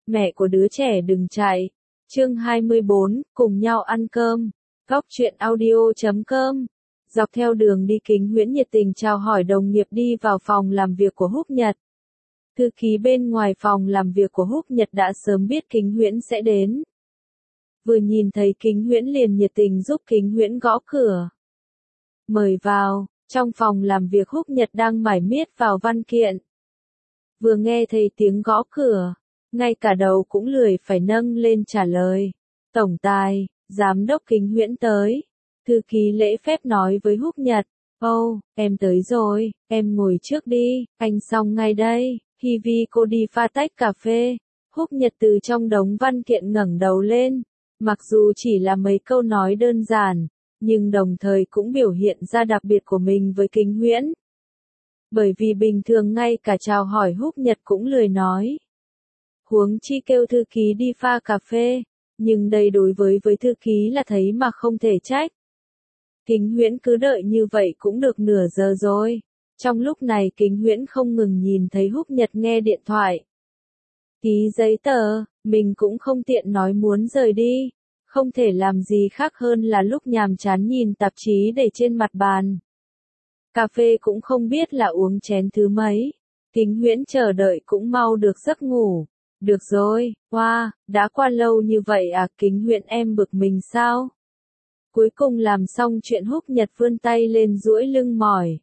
mẹ của đứa trẻ đừng chạy. Chương 24, cùng nhau ăn cơm. Góc truyện audio.com. Dọc theo đường đi Kính Huyễn nhiệt tình chào hỏi đồng nghiệp đi vào phòng làm việc của Húc Nhật. Thư ký bên ngoài phòng làm việc của Húc Nhật đã sớm biết Kính Huyễn sẽ đến. Vừa nhìn thấy Kính Huyễn liền nhiệt tình giúp Kính Huyễn gõ cửa. Mời vào, trong phòng làm việc Húc Nhật đang mải miết vào văn kiện. Vừa nghe thấy tiếng gõ cửa, ngay cả đầu cũng lười phải nâng lên trả lời. Tổng tài, giám đốc Kính Huyễn tới. Thư ký lễ phép nói với Húc Nhật. Ô, em tới rồi, em ngồi trước đi, anh xong ngay đây. Hi Vi cô đi pha tách cà phê. Húc Nhật từ trong đống văn kiện ngẩng đầu lên. Mặc dù chỉ là mấy câu nói đơn giản, nhưng đồng thời cũng biểu hiện ra đặc biệt của mình với Kính Huyễn. Bởi vì bình thường ngay cả chào hỏi Húc Nhật cũng lười nói. Huống chi kêu thư ký đi pha cà phê, nhưng đây đối với thư ký là thấy mà không thể trách. Kính Huyễn cứ đợi như vậy cũng được nửa giờ rồi. Trong lúc này Kính Huyễn không ngừng nhìn thấy Húc Nhật nghe điện thoại. Ký giấy tờ, mình cũng không tiện nói muốn rời đi. Không thể làm gì khác hơn là lúc nhàm chán nhìn tạp chí để trên mặt bàn. Cà phê cũng không biết là uống chén thứ mấy. Kính Huyễn chờ đợi cũng mau được giấc ngủ. Được rồi, wow, đã qua lâu như vậy à? Kính Huyễn em bực mình sao? Cuối cùng làm xong chuyện Húc Nhật vươn tay lên duỗi lưng mỏi.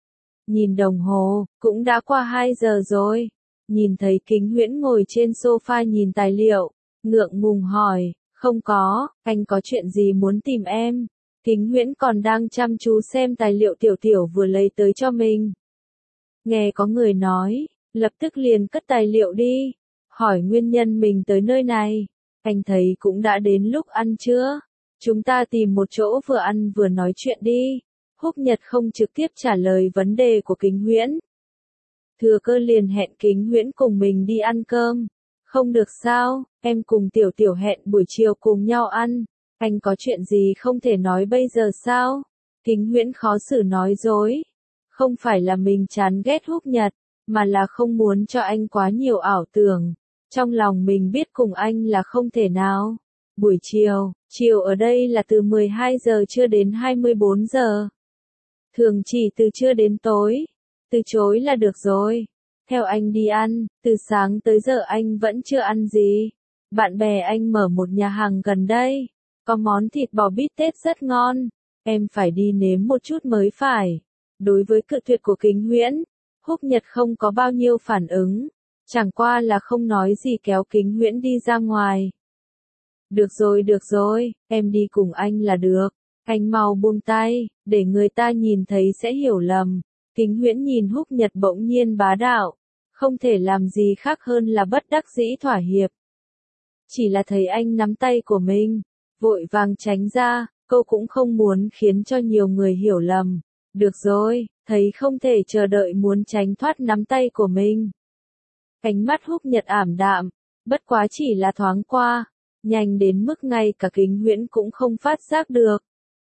Nhìn đồng hồ, cũng đã qua 2 giờ rồi. Nhìn thấy Kính Huyễn ngồi trên sofa nhìn tài liệu, ngượng ngùng hỏi, không có, anh có chuyện gì muốn tìm em? Kính Huyễn còn đang chăm chú xem tài liệu Tiểu Tiểu vừa lấy tới cho mình. Nghe có người nói, lập tức liền cất tài liệu đi, hỏi nguyên nhân mình tới nơi này. Anh thấy cũng đã đến lúc ăn trưa, chúng ta tìm một chỗ vừa ăn vừa nói chuyện đi. Húc Nhật không trực tiếp trả lời vấn đề của Kính Huyễn. Thừa cơ liền hẹn Kính Huyễn cùng mình đi ăn cơm. Không được sao, em cùng Tiểu Tiểu hẹn buổi chiều cùng nhau ăn. Anh có chuyện gì không thể nói bây giờ sao? Kính Huyễn khó xử nói dối. Không phải là mình chán ghét Húc Nhật, mà là không muốn cho anh quá nhiều ảo tưởng. Trong lòng mình biết cùng anh là không thể nào. Buổi chiều ở đây là từ 12 giờ trưa đến 24 giờ. Thường chỉ từ trưa đến tối. Từ chối là được rồi. Theo anh đi ăn, từ sáng tới giờ anh vẫn chưa ăn gì. Bạn bè anh mở một nhà hàng gần đây. Có món thịt bò bít tết rất ngon. Em phải đi nếm một chút mới phải. Đối với cự tuyệt của Kính Huyễn, Húc Nhật không có bao nhiêu phản ứng. Chẳng qua là không nói gì kéo Kính Huyễn đi ra ngoài. Được rồi, em đi cùng anh là được. Anh mau buông tay, để người ta nhìn thấy sẽ hiểu lầm. Kính Huyễn nhìn Húc Nhật bỗng nhiên bá đạo. Không thể làm gì khác hơn là bất đắc dĩ thỏa hiệp. Chỉ là thấy anh nắm tay của mình, vội vàng tránh ra, cô cũng không muốn khiến cho nhiều người hiểu lầm. Được rồi, thấy không thể chờ đợi muốn tránh thoát nắm tay của mình. Ánh mắt Húc Nhật ảm đạm, bất quá chỉ là thoáng qua, nhanh đến mức ngay cả Kính Huyễn cũng không phát giác được.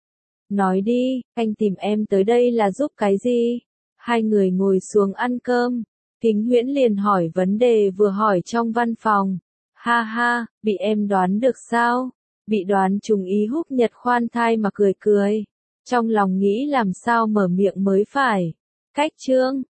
Nói đi, anh tìm em tới đây là giúp cái gì? Hai người ngồi xuống ăn cơm, Kính Huyễn liền hỏi vấn đề vừa hỏi trong văn phòng. Ha ha, bị em đoán được sao? Bị đoán trùng ý. Húc Nhật khoan thai mà cười cười. Trong lòng nghĩ làm sao mở miệng mới phải. Cách chương